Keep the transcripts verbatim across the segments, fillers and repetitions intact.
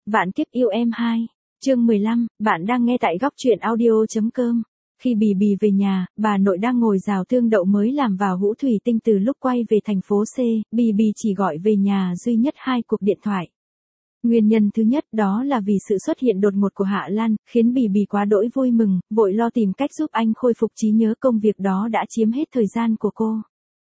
Vạn kiếp yêu em hai. Chương mười lăm, bạn đang nghe tại góc truyện audio.com. Khi Bì Bì về nhà, bà nội đang ngồi rào tương đậu mới làm vào hũ thủy tinh từ lúc quay về thành phố C, Bì Bì chỉ gọi về nhà duy nhất hai cuộc điện thoại. Nguyên nhân thứ nhất đó là vì sự xuất hiện đột ngột của Hạ Lan, khiến Bì Bì quá đỗi vui mừng, vội lo tìm cách giúp anh khôi phục trí nhớ, công việc đó đã chiếm hết thời gian của cô.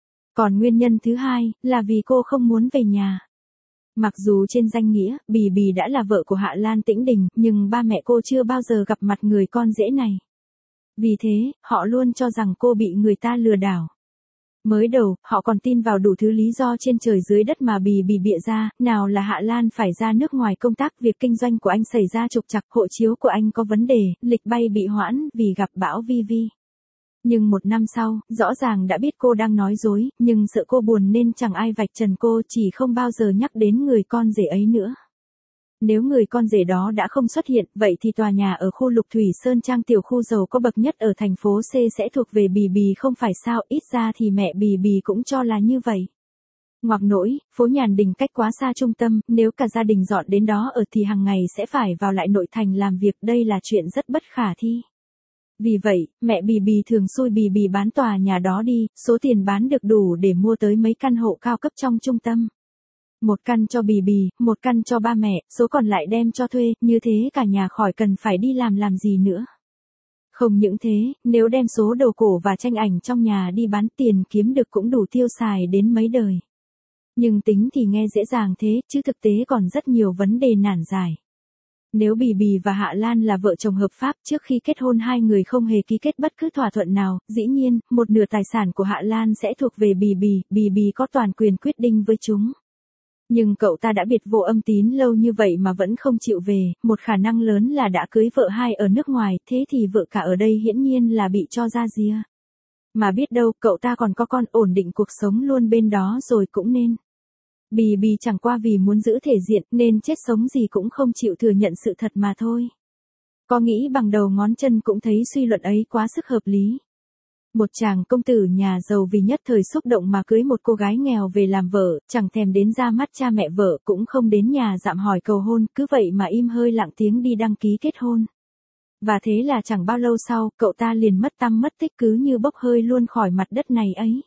Còn nguyên nhân thứ hai, là vì cô không muốn về nhà. Mặc dù trên danh nghĩa, Bì Bì đã là vợ của Hạ Lan Tĩnh Đình, nhưng ba mẹ cô chưa bao giờ gặp mặt người con rể này. Vì thế, họ luôn cho rằng cô bị người ta lừa đảo. Mới đầu, họ còn tin vào đủ thứ lý do trên trời dưới đất mà Bì Bì bịa ra, nào là Hạ Lan phải ra nước ngoài công tác, việc kinh doanh của anh xảy ra trục trặc, hộ chiếu của anh có vấn đề, lịch bay bị hoãn vì gặp bão Vi Vi. Nhưng một năm sau, rõ ràng đã biết cô đang nói dối, nhưng sợ cô buồn nên chẳng ai vạch trần cô, chỉ không bao giờ nhắc đến người con rể ấy nữa. Nếu người con rể đó đã không xuất hiện, vậy thì tòa nhà ở khu Lục Thủy Sơn Trang, tiểu khu giàu có bậc nhất ở thành phố C sẽ thuộc về Bì Bì không phải sao, ít ra thì mẹ Bì Bì cũng cho là như vậy. Ngoặc nỗi, phố Nhàn Đình cách quá xa trung tâm, nếu cả gia đình dọn đến đó ở thì hàng ngày sẽ phải vào lại nội thành làm việc, đây là chuyện rất bất khả thi. Vì vậy, mẹ Bì Bì thường xui Bì Bì bán tòa nhà đó đi, số tiền bán được đủ để mua tới mấy căn hộ cao cấp trong trung tâm. Một căn cho Bì Bì, một căn cho ba mẹ, số còn lại đem cho thuê, như thế cả nhà khỏi cần phải đi làm làm gì nữa. Không những thế, nếu đem số đồ cổ và tranh ảnh trong nhà đi bán, tiền kiếm được cũng đủ tiêu xài đến mấy đời. Nhưng tính thì nghe dễ dàng thế, chứ thực tế còn rất nhiều vấn đề nan giải. Nếu Bì Bì và Hạ Lan là vợ chồng hợp pháp, trước khi kết hôn hai người không hề ký kết bất cứ thỏa thuận nào, dĩ nhiên, một nửa tài sản của Hạ Lan sẽ thuộc về Bì Bì, Bì Bì có toàn quyền quyết định với chúng. Nhưng cậu ta đã biệt vô âm tín lâu như vậy mà vẫn không chịu về, một khả năng lớn là đã cưới vợ hai ở nước ngoài, thế thì vợ cả ở đây hiển nhiên là bị cho ra rìa. Mà biết đâu, cậu ta còn có con, ổn định cuộc sống luôn bên đó rồi cũng nên. Bì Bì chẳng qua vì muốn giữ thể diện nên chết sống gì cũng không chịu thừa nhận sự thật mà thôi. Có nghĩ bằng đầu ngón chân cũng thấy suy luận ấy quá sức hợp lý. Một chàng công tử nhà giàu vì nhất thời xúc động mà cưới một cô gái nghèo về làm vợ, chẳng thèm đến ra mắt cha mẹ vợ, cũng không đến nhà dạm hỏi cầu hôn, cứ vậy mà im hơi lặng tiếng đi đăng ký kết hôn. Và thế là chẳng bao lâu sau, cậu ta liền mất tăm mất tích, cứ như bốc hơi luôn khỏi mặt đất này ấy.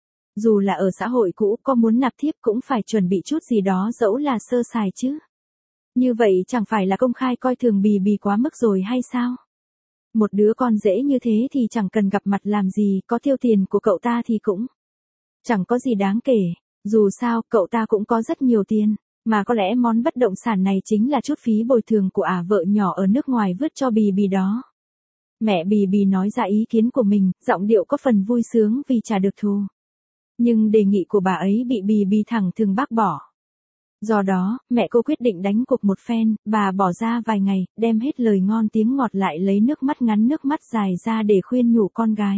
Dù là ở xã hội cũ, có muốn nạp thiếp cũng phải chuẩn bị chút gì đó, dẫu là sơ sài chứ. Như vậy chẳng phải là công khai coi thường Bì Bì quá mức rồi hay sao? Một đứa con dễ như thế thì chẳng cần gặp mặt làm gì, có tiêu tiền của cậu ta thì cũng chẳng có gì đáng kể. Dù sao, cậu ta cũng có rất nhiều tiền, mà có lẽ món bất động sản này chính là chút phí bồi thường của ả vợ nhỏ ở nước ngoài vứt cho Bì Bì đó. Mẹ Bì Bì nói ra ý kiến của mình, giọng điệu có phần vui sướng vì trả được thù. Nhưng đề nghị của bà ấy bị Bì Bì thẳng thừng bác bỏ. Do đó, mẹ cô quyết định đánh cuộc một phen, bà bỏ ra vài ngày, đem hết lời ngon tiếng ngọt lại lấy nước mắt ngắn nước mắt dài ra để khuyên nhủ con gái.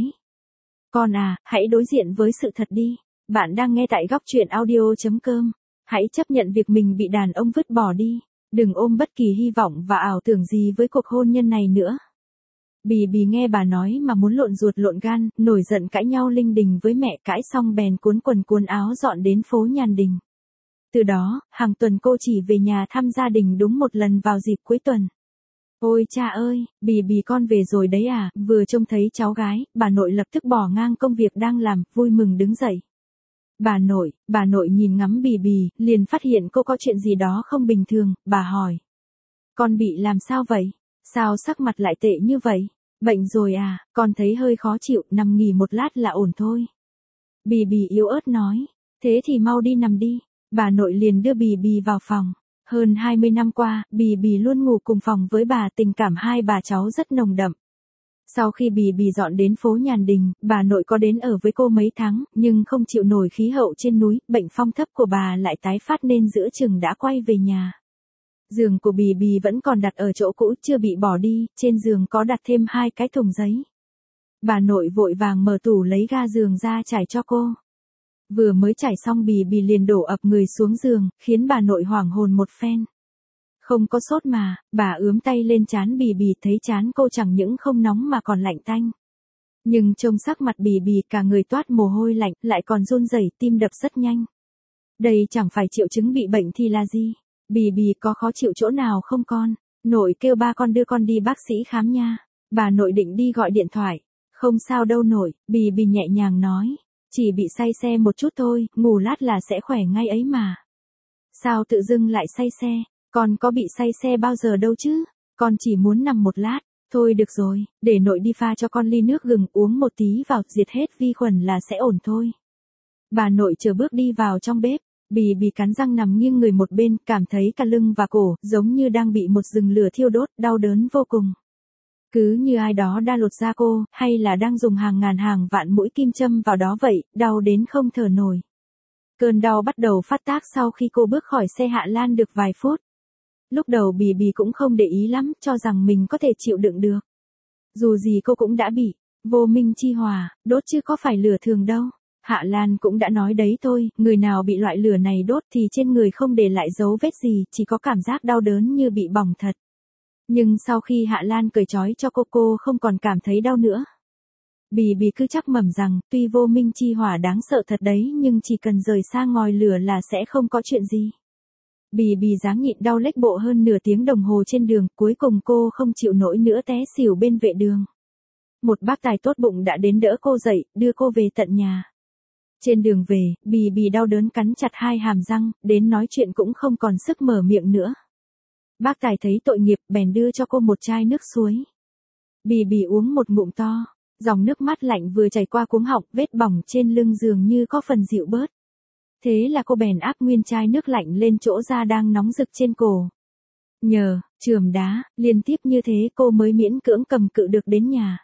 Con à, hãy đối diện với sự thật đi. Bạn đang nghe tại góc truyện audio.com. Hãy chấp nhận việc mình bị đàn ông vứt bỏ đi. Đừng ôm bất kỳ hy vọng và ảo tưởng gì với cuộc hôn nhân này nữa. Bì Bì nghe bà nói mà muốn lộn ruột lộn gan, nổi giận cãi nhau linh đình với mẹ, cãi xong bèn cuốn quần cuốn áo dọn đến phố Nhàn Đình. Từ đó, hàng tuần cô chỉ về nhà thăm gia đình đúng một lần vào dịp cuối tuần. Ôi cha ơi, Bì Bì con về rồi đấy à, vừa trông thấy cháu gái, bà nội lập tức bỏ ngang công việc đang làm, vui mừng đứng dậy. Bà nội, bà nội nhìn ngắm Bì Bì, liền phát hiện cô có chuyện gì đó không bình thường, bà hỏi. Con bị làm sao vậy? Sao sắc mặt lại tệ như vậy? Bệnh rồi à, con thấy hơi khó chịu, nằm nghỉ một lát là ổn thôi. Bì Bì yếu ớt nói, thế thì mau đi nằm đi. Bà nội liền đưa Bì Bì vào phòng. Hơn hai mươi năm qua, Bì Bì luôn ngủ cùng phòng với bà, tình cảm hai bà cháu rất nồng đậm. Sau khi Bì Bì dọn đến phố Nhàn Đình, bà nội có đến ở với cô mấy tháng, nhưng không chịu nổi khí hậu trên núi, bệnh phong thấp của bà lại tái phát nên giữa chừng đã quay về nhà. Giường của Bì Bì vẫn còn đặt ở chỗ cũ, chưa bị bỏ đi, trên giường có đặt thêm hai cái thùng giấy. Bà nội vội vàng mở tủ lấy ga giường ra trải cho cô. Vừa mới trải xong Bì Bì liền đổ ập người xuống giường, khiến bà nội hoảng hồn một phen. Không có sốt mà, bà ướm tay lên trán Bì Bì, thấy trán cô chẳng những không nóng mà còn lạnh tanh. Nhưng trông sắc mặt Bì Bì cả người toát mồ hôi lạnh, lại còn run rẩy, tim đập rất nhanh. Đây chẳng phải triệu chứng bị bệnh thì là gì? Bì bì có khó chịu chỗ nào không con? Nội kêu ba con đưa con đi bác sĩ khám nha. Bà nội định đi gọi điện thoại. Không sao đâu nội, bì bì nhẹ nhàng nói. Chỉ bị say xe một chút thôi, ngủ lát là sẽ khỏe ngay ấy mà. Sao tự dưng lại say xe? Con có bị say xe bao giờ đâu chứ? Con chỉ muốn nằm một lát. Thôi được rồi, để nội đi pha cho con ly nước gừng uống một tí vào, diệt hết vi khuẩn là sẽ ổn thôi. Bà nội chờ bước đi vào trong bếp, bì bì cắn răng nằm nghiêng người một bên, cảm thấy cả lưng và cổ, giống như đang bị một rừng lửa thiêu đốt, đau đớn vô cùng. Cứ như ai đó đã lột da cô, hay là đang dùng hàng ngàn hàng vạn mũi kim châm vào đó vậy, đau đến không thở nổi. Cơn đau bắt đầu phát tác sau khi cô bước khỏi xe Hạ Lan được vài phút. Lúc đầu bì bì cũng không để ý lắm, cho rằng mình có thể chịu đựng được. Dù gì cô cũng đã bị vô minh chi hỏa, đốt chứ có phải lửa thường đâu. Hạ Lan cũng đã nói đấy thôi, người nào bị loại lửa này đốt thì trên người không để lại dấu vết gì, chỉ có cảm giác đau đớn như bị bỏng thật. Nhưng sau khi Hạ Lan cởi trói cho cô, cô không còn cảm thấy đau nữa. Bì bì cứ chắc mẩm rằng, tuy vô minh chi hỏa đáng sợ thật đấy nhưng chỉ cần rời xa ngòi lửa là sẽ không có chuyện gì. Bì bì dáng nhịn đau lếch bộ hơn nửa tiếng đồng hồ trên đường, cuối cùng cô không chịu nổi nữa té xỉu bên vệ đường. Một bác tài tốt bụng đã đến đỡ cô dậy, đưa cô về tận nhà. Trên đường về, bì bì đau đớn cắn chặt hai hàm răng, đến nói chuyện cũng không còn sức mở miệng nữa. Bác tài thấy tội nghiệp, bèn đưa cho cô một chai nước suối. Bì bì uống một ngụm to, dòng nước mắt lạnh vừa chảy qua cuống họng, vết bỏng trên lưng dường như có phần dịu bớt. Thế là cô bèn áp nguyên chai nước lạnh lên chỗ da đang nóng rực trên cổ. Nhờ chườm đá, liên tiếp như thế cô mới miễn cưỡng cầm cự được đến nhà.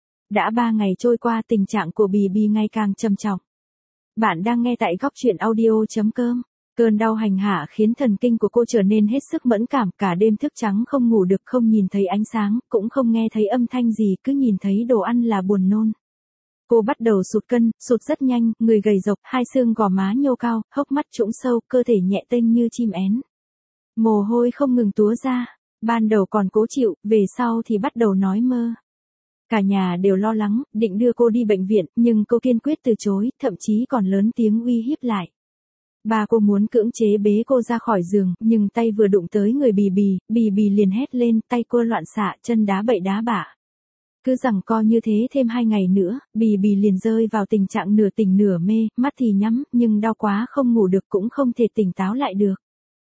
Đã ba ngày trôi qua, tình trạng của bì bì ngày càng trầm trọng. Bạn đang nghe tại góc truyện audio chấm com. Cơn đau hành hạ khiến thần kinh của cô trở nên hết sức mẫn cảm, cả đêm thức trắng không ngủ được, không nhìn thấy ánh sáng, cũng không nghe thấy âm thanh gì, cứ nhìn thấy đồ ăn là buồn nôn. Cô bắt đầu sụt cân, sụt rất nhanh, người gầy rộc, hai xương gò má nhô cao, hốc mắt trũng sâu, cơ thể nhẹ tênh như chim én. Mồ hôi không ngừng túa ra, ban đầu còn cố chịu, về sau thì bắt đầu nói mơ. Cả nhà đều lo lắng, định đưa cô đi bệnh viện, nhưng cô kiên quyết từ chối, thậm chí còn lớn tiếng uy hiếp lại. Ba cô muốn cưỡng chế bế cô ra khỏi giường, nhưng tay vừa đụng tới người bì bì, bì bì liền hét lên, tay cô loạn xạ, chân đá bậy đá bạ. Cứ giằng co như thế thêm hai ngày nữa, bì bì liền rơi vào tình trạng nửa tỉnh nửa mê, mắt thì nhắm, nhưng đau quá không ngủ được, cũng không thể tỉnh táo lại được.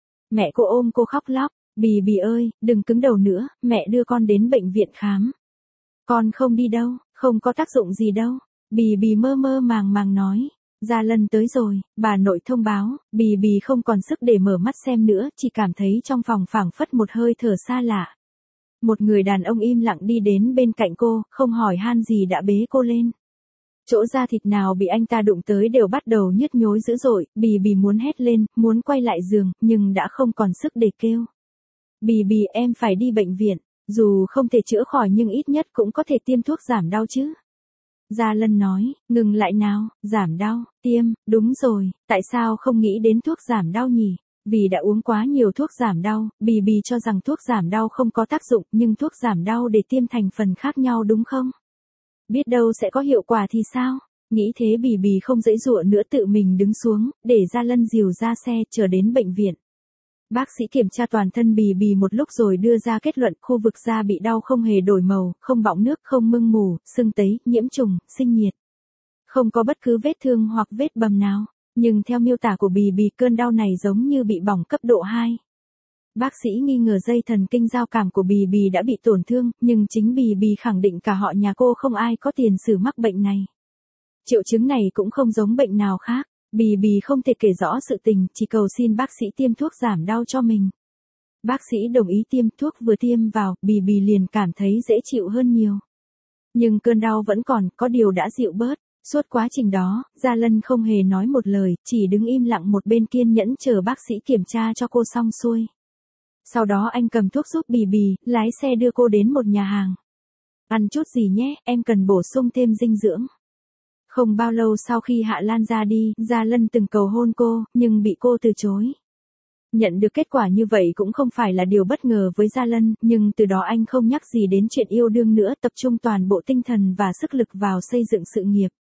Mẹ cô ôm cô khóc lóc, bì bì ơi, đừng cứng đầu nữa, mẹ đưa con đến bệnh viện khám. Con không đi đâu, không có tác dụng gì đâu. Bì bì mơ mơ màng màng nói. Gia Lân tới rồi, bà nội thông báo, bì bì không còn sức để mở mắt xem nữa, chỉ cảm thấy trong phòng phảng phất một hơi thở xa lạ. Một người đàn ông im lặng đi đến bên cạnh cô, không hỏi han gì đã bế cô lên. Chỗ da thịt nào bị anh ta đụng tới đều bắt đầu nhức nhối dữ dội, bì bì muốn hét lên, muốn quay lại giường, nhưng đã không còn sức để kêu. Bì bì, em phải đi bệnh viện, dù không thể chữa khỏi nhưng ít nhất cũng có thể tiêm thuốc giảm đau chứ. Gia Lân nói, ngừng lại nào, giảm đau, tiêm, đúng rồi, tại sao không nghĩ đến thuốc giảm đau nhỉ? Vì đã uống quá nhiều thuốc giảm đau, bì bì cho rằng thuốc giảm đau không có tác dụng, nhưng thuốc giảm đau để tiêm thành phần khác nhau đúng không? Biết đâu sẽ có hiệu quả thì sao? Nghĩ thế bì bì không dãy dụa nữa, tự mình đứng xuống, để Gia Lân dìu ra xe, chờ đến bệnh viện. Bác sĩ kiểm tra toàn thân bì bì một lúc rồi đưa ra kết luận khu vực da bị đau không hề đổi màu, không bọng nước, không mưng mủ, sưng tấy, nhiễm trùng, sinh nhiệt. Không có bất cứ vết thương hoặc vết bầm nào, nhưng theo miêu tả của bì bì cơn đau này giống như bị bỏng cấp độ hai. Bác sĩ nghi ngờ dây thần kinh giao cảm của bì bì đã bị tổn thương, nhưng chính bì bì khẳng định cả họ nhà cô không ai có tiền sử mắc bệnh này. Triệu chứng này cũng không giống bệnh nào khác. Bì bì không thể kể rõ sự tình, chỉ cầu xin bác sĩ tiêm thuốc giảm đau cho mình. Bác sĩ đồng ý tiêm, thuốc vừa tiêm vào, bì bì liền cảm thấy dễ chịu hơn nhiều. Nhưng cơn đau vẫn còn, có điều đã dịu bớt. Suốt quá trình đó, Gia Lân không hề nói một lời, chỉ đứng im lặng một bên kiên nhẫn chờ bác sĩ kiểm tra cho cô xong xuôi. Sau đó anh cầm thuốc giúp bì bì, lái xe đưa cô đến một nhà hàng. Ăn chút gì nhé, em cần bổ sung thêm dinh dưỡng. Không bao lâu sau khi Hạ Lan ra đi, Gia Lân từng cầu hôn cô, nhưng bị cô từ chối. Nhận được kết quả như vậy cũng không phải là điều bất ngờ với Gia Lân, nhưng từ đó anh không nhắc gì đến chuyện yêu đương nữa, tập trung toàn bộ tinh thần và sức lực vào xây dựng sự nghiệp.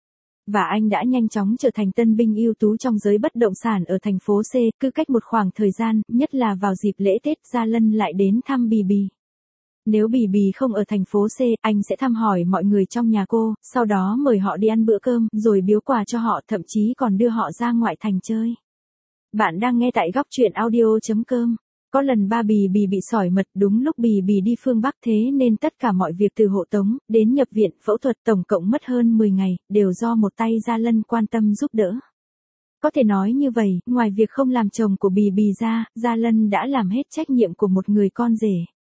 Và anh đã nhanh chóng trở thành tân binh ưu tú trong giới bất động sản ở thành phố C, cứ cách một khoảng thời gian, nhất là vào dịp lễ Tết, Gia Lân lại đến thăm Bì Bì. Nếu Bì Bì không ở thành phố C, anh sẽ thăm hỏi mọi người trong nhà cô, sau đó mời họ đi ăn bữa cơm, rồi biếu quà cho họ, thậm chí còn đưa họ ra ngoại thành chơi. Bạn đang nghe tại góc truyện audio chấm com. Có lần ba Bì Bì bị sỏi mật, đúng lúc Bì Bì đi phương Bắc, thế nên tất cả mọi việc từ hộ tống, đến nhập viện, phẫu thuật tổng cộng mất hơn mười ngày, đều do một tay Gia Lân quan tâm giúp đỡ. Có thể nói như vậy, ngoài việc không làm chồng của Bì Bì ra, Gia Lân đã làm hết trách nhiệm của một người con rể.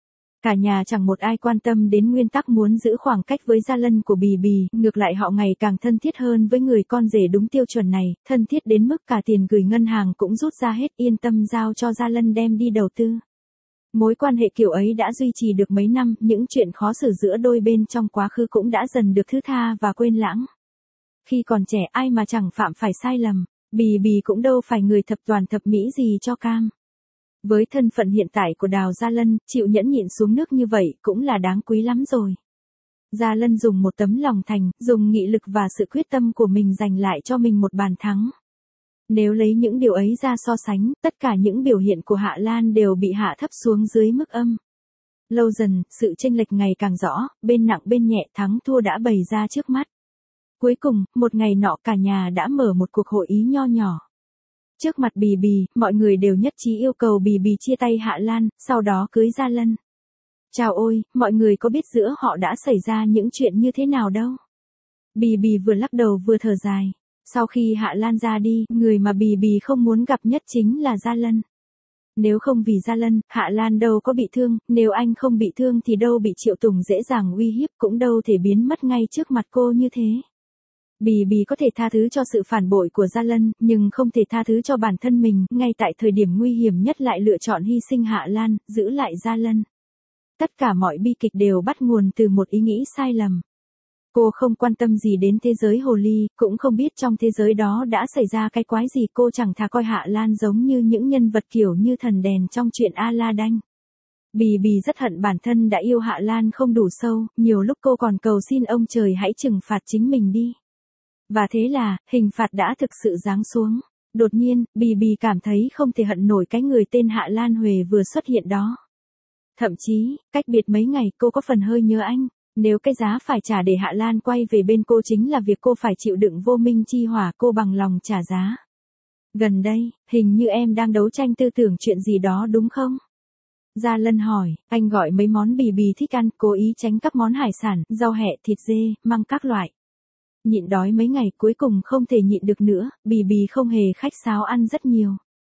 Cả nhà chẳng một ai quan tâm đến nguyên tắc muốn giữ khoảng cách với Gia Lân của Bì Bì, ngược lại họ ngày càng thân thiết hơn với người con rể đúng tiêu chuẩn này, thân thiết đến mức cả tiền gửi ngân hàng cũng rút ra hết, yên tâm giao cho Gia Lân đem đi đầu tư. Mối quan hệ kiểu ấy đã duy trì được mấy năm, những chuyện khó xử giữa đôi bên trong quá khứ cũng đã dần được thứ tha và quên lãng. Khi còn trẻ ai mà chẳng phạm phải sai lầm, Bì Bì cũng đâu phải người thập toàn thập mỹ gì cho cam. Với thân phận hiện tại của Đào Gia Lân, chịu nhẫn nhịn xuống nước như vậy cũng là đáng quý lắm rồi. Gia Lân dùng một tấm lòng thành, dùng nghị lực và sự quyết tâm của mình giành lại cho mình một bàn thắng. Nếu lấy những điều ấy ra so sánh, tất cả những biểu hiện của Hạ Lan đều bị hạ thấp xuống dưới mức âm. Lâu dần, sự chênh lệch ngày càng rõ, bên nặng bên nhẹ, thắng thua đã bày ra trước mắt. Cuối cùng, một ngày nọ cả nhà đã mở một cuộc hội ý nho nhỏ. Trước mặt Bì Bì, mọi người đều nhất trí yêu cầu Bì Bì chia tay Hạ Lan, sau đó cưới Gia Lân. Chào ôi, mọi người có biết giữa họ đã xảy ra những chuyện như thế nào đâu. Bì Bì vừa lắc đầu vừa thở dài. Sau khi Hạ Lan ra đi, người mà Bì Bì không muốn gặp nhất chính là Gia Lân. Nếu không vì Gia Lân, Hạ Lan đâu có bị thương, nếu anh không bị thương thì đâu bị Triệu Tùng dễ dàng uy hiếp, cũng đâu thể biến mất ngay trước mặt cô như thế. Bì Bì có thể tha thứ cho sự phản bội của Gia Lân, nhưng không thể tha thứ cho bản thân mình, ngay tại thời điểm nguy hiểm nhất lại lựa chọn hy sinh Hạ Lan, giữ lại Gia Lân. Tất cả mọi bi kịch đều bắt nguồn từ một ý nghĩ sai lầm. Cô không quan tâm gì đến thế giới hồ ly, cũng không biết trong thế giới đó đã xảy ra cái quái gì, cô chẳng thà coi Hạ Lan giống như những nhân vật kiểu như thần đèn trong chuyện Aladdin. Bì Bì rất hận bản thân đã yêu Hạ Lan không đủ sâu, nhiều lúc cô còn cầu xin ông trời hãy trừng phạt chính mình đi. Và thế là, hình phạt đã thực sự giáng xuống. Đột nhiên, Bì Bì cảm thấy không thể hận nổi cái người tên Hạ Lan Huệ vừa xuất hiện đó. Thậm chí, cách biệt mấy ngày cô có phần hơi nhớ anh. Nếu cái giá phải trả để Hạ Lan quay về bên cô chính là việc cô phải chịu đựng vô minh chi hỏa, cô bằng lòng trả giá. Gần đây, hình như em đang đấu tranh tư tưởng chuyện gì đó đúng không? Gia Lân hỏi, anh gọi mấy món Bì Bì thích ăn, cố ý tránh các món hải sản, rau hẹ, thịt dê, măng các loại. Nhịn đói mấy ngày cuối cùng không thể nhịn được nữa, Bì Bì không hề khách sáo ăn rất nhiều.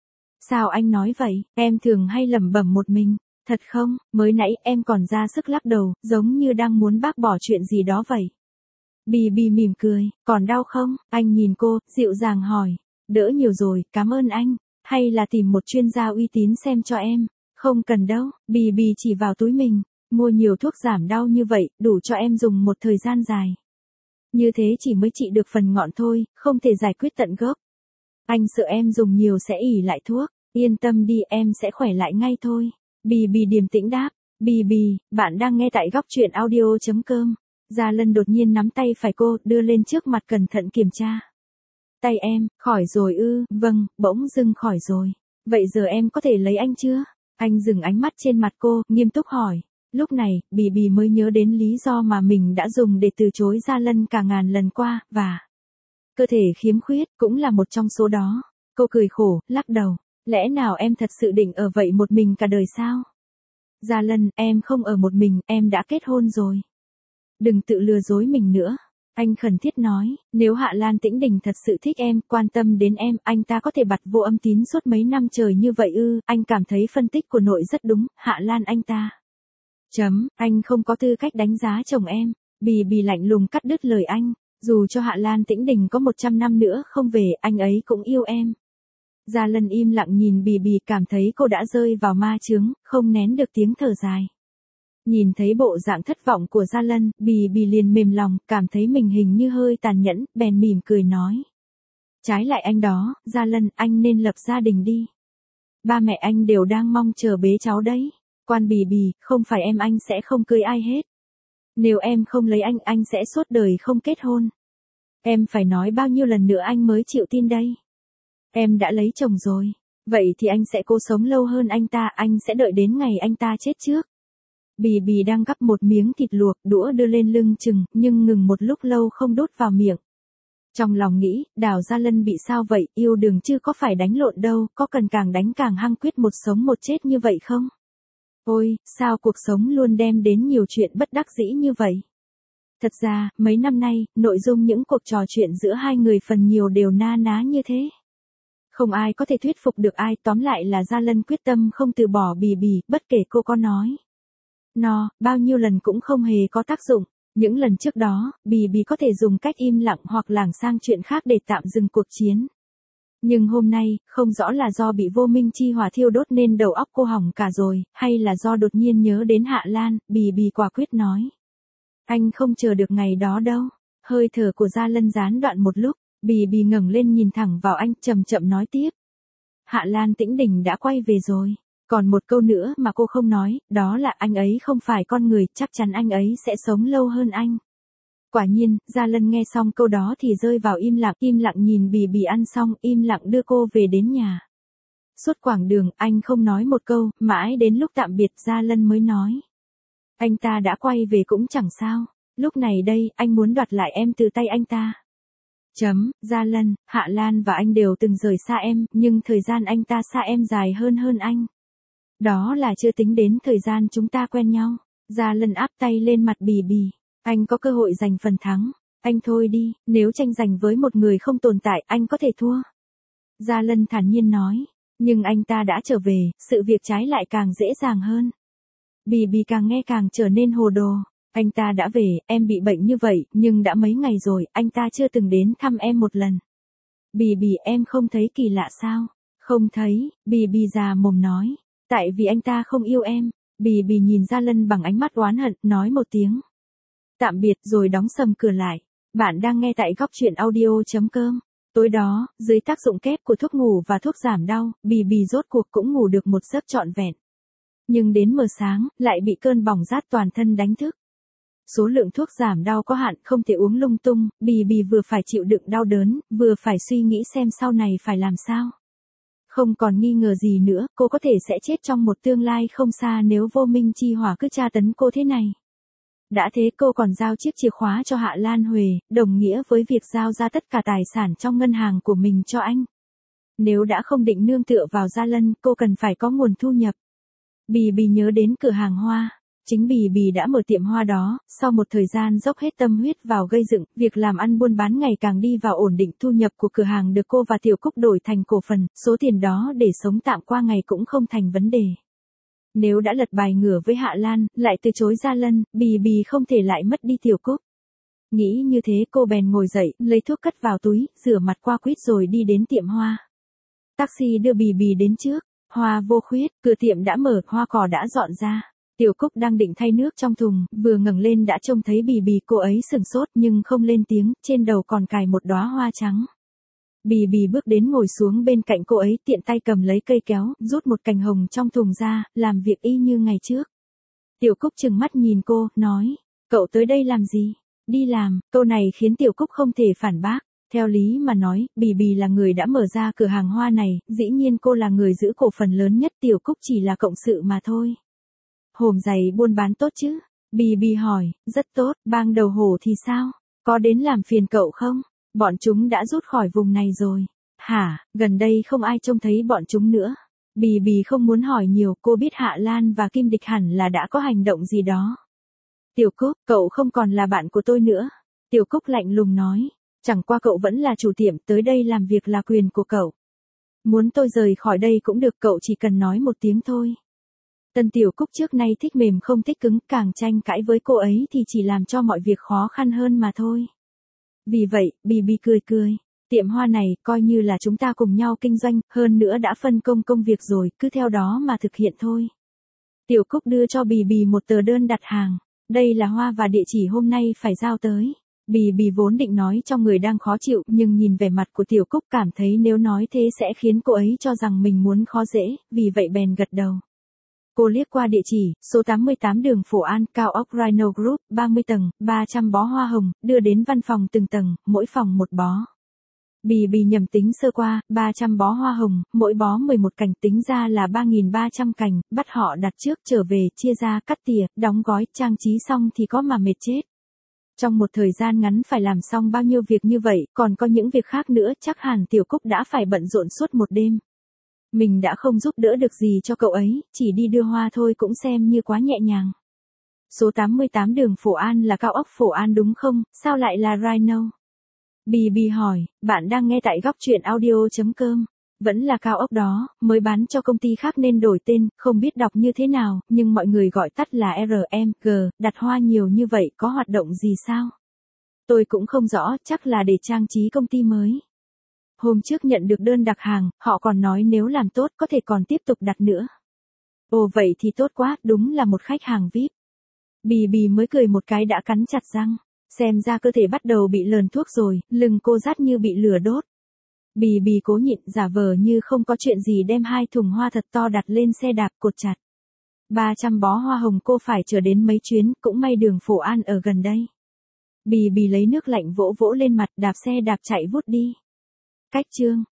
Sao anh nói vậy, em thường hay lẩm bẩm một mình, thật không, mới nãy em còn ra sức lắc đầu, giống như đang muốn bác bỏ chuyện gì đó vậy. Bì Bì mỉm cười, còn đau không, anh nhìn cô, dịu dàng hỏi, đỡ nhiều rồi, cảm ơn anh, hay là tìm một chuyên gia uy tín xem cho em, không cần đâu, Bì Bì chỉ vào túi mình, mua nhiều thuốc giảm đau như vậy, đủ cho em dùng một thời gian dài. Như thế chỉ mới trị được phần ngọn thôi, không thể giải quyết tận gốc. Anh sợ em dùng nhiều sẽ ỉ lại thuốc, yên tâm đi em sẽ khỏe lại ngay thôi. Bì Bì điềm tĩnh đáp, Bì Bì, bạn đang nghe tại góc truyện audio chấm com. Gia Lân đột nhiên nắm tay phải cô, đưa lên trước mặt cẩn thận kiểm tra. Tay em, khỏi rồi ư, vâng, bỗng dưng khỏi rồi. Vậy giờ em có thể lấy anh chưa? Anh dừng ánh mắt trên mặt cô, nghiêm túc hỏi. Lúc này, Bì Bì mới nhớ đến lý do mà mình đã dùng để từ chối Gia Lân cả ngàn lần qua, và cơ thể khiếm khuyết cũng là một trong số đó. Cô cười khổ, lắc đầu. Lẽ nào em thật sự định ở vậy một mình cả đời sao? Gia Lân, em không ở một mình, em đã kết hôn rồi. Đừng tự lừa dối mình nữa. Anh khẩn thiết nói, nếu Hạ Lan Tĩnh Đình thật sự thích em, quan tâm đến em, anh ta có thể bặt vô âm tín suốt mấy năm trời như vậy ư? Anh cảm thấy phân tích của nội rất đúng, Hạ Lan anh ta. Chấm, anh không có tư cách đánh giá chồng em. Bì Bì lạnh lùng cắt đứt lời anh. Dù cho Hạ Lan Tĩnh Đình có một trăm năm nữa không về, anh ấy cũng yêu em. Gia Lân im lặng nhìn Bì Bì, cảm thấy cô đã rơi vào ma chướng, không nén được tiếng thở dài. Nhìn thấy bộ dạng thất vọng của Gia Lân, Bì Bì liền mềm lòng, cảm thấy mình hình như hơi tàn nhẫn, bèn mỉm cười nói. Trái lại anh đó, Gia Lân, anh nên lập gia đình đi. Ba mẹ anh đều đang mong chờ bế cháu đấy. Quan Bì Bì, không phải em anh sẽ không cưới ai hết. Nếu em không lấy anh, anh sẽ suốt đời không kết hôn. Em phải nói bao nhiêu lần nữa anh mới chịu tin đây. Em đã lấy chồng rồi. Vậy thì anh sẽ cố sống lâu hơn anh ta, anh sẽ đợi đến ngày anh ta chết trước. Bì bì đang gắp một miếng thịt luộc, đũa đưa lên lưng chừng, nhưng ngừng một lúc lâu không đút vào miệng. Trong lòng nghĩ, Đào Gia Lân bị sao vậy, yêu đừng chứ có phải đánh lộn đâu, có cần càng đánh càng hăng quyết một sống một chết như vậy không? Ôi, sao cuộc sống luôn đem đến nhiều chuyện bất đắc dĩ như vậy? Thật ra, mấy năm nay, nội dung những cuộc trò chuyện giữa hai người phần nhiều đều na ná như thế. Không ai có thể thuyết phục được ai, tóm lại là Gia Lân quyết tâm không từ bỏ Bì Bì, bất kể cô có nói. No, bao nhiêu lần cũng không hề có tác dụng. Những lần trước đó, Bì Bì có thể dùng cách im lặng hoặc lảng sang chuyện khác để tạm dừng cuộc chiến. Nhưng hôm nay, không rõ là do bị vô minh chi hỏa thiêu đốt nên đầu óc cô hỏng cả rồi, hay là do đột nhiên nhớ đến Hạ Lan, Bì Bì quả quyết nói. Anh không chờ được ngày đó đâu. Hơi thở của Gia Lân gián đoạn một lúc, Bì Bì ngẩng lên nhìn thẳng vào anh, chậm chậm nói tiếp. Hạ Lan Tĩnh Đình đã quay về rồi. Còn một câu nữa mà cô không nói, đó là anh ấy không phải con người, chắc chắn anh ấy sẽ sống lâu hơn anh. Quả nhiên, Gia Lân nghe xong câu đó thì rơi vào im lặng, im lặng nhìn Bì Bì ăn xong, im lặng đưa cô về đến nhà. Suốt quãng đường, anh không nói một câu, mãi đến lúc tạm biệt Gia Lân mới nói. Anh ta đã quay về cũng chẳng sao, lúc này đây, anh muốn đoạt lại em từ tay anh ta. Chấm, Gia Lân, Hạ Lan và anh đều từng rời xa em, nhưng thời gian anh ta xa em dài hơn hơn anh. Đó là chưa tính đến thời gian chúng ta quen nhau. Gia Lân áp tay lên mặt Bì Bì. Anh có cơ hội giành phần thắng. Anh thôi đi, nếu tranh giành với một người không tồn tại, anh có thể thua. Gia Lân thản nhiên nói. Nhưng anh ta đã trở về, sự việc trái lại càng dễ dàng hơn. Bì Bì càng nghe càng trở nên hồ đồ. Anh ta đã về, em bị bệnh như vậy, nhưng đã mấy ngày rồi, anh ta chưa từng đến thăm em một lần. Bì Bì em không thấy kỳ lạ sao? Không thấy, Bì Bì già mồm nói. Tại vì anh ta không yêu em. Bì Bì nhìn Gia Lân bằng ánh mắt oán hận, nói một tiếng. Tạm biệt rồi đóng sầm cửa lại. Bạn đang nghe tại góc truyện audio.com. Tối đó, dưới tác dụng kép của thuốc ngủ và thuốc giảm đau, Bì Bì rốt cuộc cũng ngủ được một giấc trọn vẹn. Nhưng đến mờ sáng, lại bị cơn bỏng rát toàn thân đánh thức. Số lượng thuốc giảm đau có hạn, không thể uống lung tung, Bì Bì vừa phải chịu đựng đau đớn, vừa phải suy nghĩ xem sau này phải làm sao. Không còn nghi ngờ gì nữa, cô có thể sẽ chết trong một tương lai không xa nếu vô minh chi hỏa cứ tra tấn cô thế này. Đã thế cô còn giao chiếc chìa khóa cho Hạ Lan Huệ, đồng nghĩa với việc giao ra tất cả tài sản trong ngân hàng của mình cho anh. Nếu đã không định nương tựa vào Gia Lân, cô cần phải có nguồn thu nhập. Bì Bì nhớ đến cửa hàng hoa. Chính Bì Bì đã mở tiệm hoa đó, sau một thời gian dốc hết tâm huyết vào gây dựng, việc làm ăn buôn bán ngày càng đi vào ổn định, thu nhập của cửa hàng được cô và Tiểu Cúc đổi thành cổ phần, số tiền đó để sống tạm qua ngày cũng không thành vấn đề. Nếu đã lật bài ngửa với Hạ Lan, lại từ chối Gia Lân, Bì Bì không thể lại mất đi Tiểu Cúc. Nghĩ như thế cô bèn ngồi dậy, lấy thuốc cất vào túi, rửa mặt qua quýt rồi đi đến tiệm hoa. Taxi đưa Bì Bì đến trước, hoa vô khuyết, cửa tiệm đã mở, hoa cỏ đã dọn ra. Tiểu Cúc đang định thay nước trong thùng, vừa ngẩng lên đã trông thấy Bì Bì, cô ấy sửng sốt nhưng không lên tiếng, trên đầu còn cài một đóa hoa trắng. Bì Bì bước đến ngồi xuống bên cạnh cô ấy, tiện tay cầm lấy cây kéo, rút một cành hồng trong thùng ra, làm việc y như ngày trước. Tiểu Cúc trừng mắt nhìn cô, nói, cậu tới đây làm gì? Đi làm, câu này khiến Tiểu Cúc không thể phản bác. Theo lý mà nói, Bì Bì là người đã mở ra cửa hàng hoa này, dĩ nhiên cô là người giữ cổ phần lớn nhất, Tiểu Cúc chỉ là cộng sự mà thôi. Hổm giày buôn bán tốt chứ? Bì Bì hỏi, rất tốt, bang đầu hổ thì sao? Có đến làm phiền cậu không? Bọn chúng đã rút khỏi vùng này rồi. Hả, gần đây không ai trông thấy bọn chúng nữa. Bì Bì không muốn hỏi nhiều, cô biết Hạ Lan và Kim Địch hẳn là đã có hành động gì đó. Tiểu Cúc, cậu không còn là bạn của tôi nữa. Tiểu Cúc lạnh lùng nói, chẳng qua cậu vẫn là chủ tiệm, tới đây làm việc là quyền của cậu. Muốn tôi rời khỏi đây cũng được, cậu chỉ cần nói một tiếng thôi. Tân Tiểu Cúc trước nay thích mềm không thích cứng, càng tranh cãi với cô ấy thì chỉ làm cho mọi việc khó khăn hơn mà thôi. Vì vậy, Bì Bì cười cười, tiệm hoa này coi như là chúng ta cùng nhau kinh doanh, hơn nữa đã phân công công việc rồi, cứ theo đó mà thực hiện thôi. Tiểu Cúc đưa cho Bì Bì một tờ đơn đặt hàng, đây là hoa và địa chỉ hôm nay phải giao tới. Bì Bì vốn định nói cho người đang khó chịu, nhưng nhìn vẻ mặt của Tiểu Cúc cảm thấy nếu nói thế sẽ khiến cô ấy cho rằng mình muốn khó dễ, vì vậy bèn gật đầu. Cô liếc qua địa chỉ, số tám mươi tám đường Phổ An, cao ốc Rhino Group, ba mươi tầng, ba trăm bó hoa hồng, đưa đến văn phòng từng tầng, mỗi phòng một bó. Bì bì nhầm tính sơ qua, ba trăm bó hoa hồng, mỗi bó mười một cành, tính ra là ba nghìn ba trăm cành, bắt họ đặt trước, trở về, chia ra, cắt tỉa, đóng gói, trang trí xong thì có mà mệt chết. Trong một thời gian ngắn phải làm xong bao nhiêu việc như vậy, còn có những việc khác nữa, chắc hẳn Tiểu Cúc đã phải bận rộn suốt một đêm. Mình đã không giúp đỡ được gì cho cậu ấy, chỉ đi đưa hoa thôi cũng xem như quá nhẹ nhàng. Số tám mươi tám đường Phổ An là cao ốc Phổ An đúng không, sao lại là Rhino? Bì bì hỏi, bạn đang nghe tại góc truyện audio.com. Vẫn là cao ốc đó, mới bán cho công ty khác nên đổi tên, không biết đọc như thế nào, nhưng mọi người gọi tắt là R M G, đặt hoa nhiều như vậy có hoạt động gì sao? Tôi cũng không rõ, chắc là để trang trí công ty mới. Hôm trước nhận được đơn đặt hàng, họ còn nói nếu làm tốt có thể còn tiếp tục đặt nữa. Ồ vậy thì tốt quá, đúng là một khách hàng vi ai pi. Bì bì mới cười một cái đã cắn chặt răng. Xem ra cơ thể bắt đầu bị lờn thuốc rồi, lưng cô rát như bị lửa đốt. Bì bì cố nhịn giả vờ như không có chuyện gì đem hai thùng hoa thật to đặt lên xe đạp cột chặt. ba trăm bó hoa hồng cô phải chờ đến mấy chuyến, cũng may đường Phổ An ở gần đây. Bì bì lấy nước lạnh vỗ vỗ lên mặt, đạp xe đạp chạy vút đi. Cách chương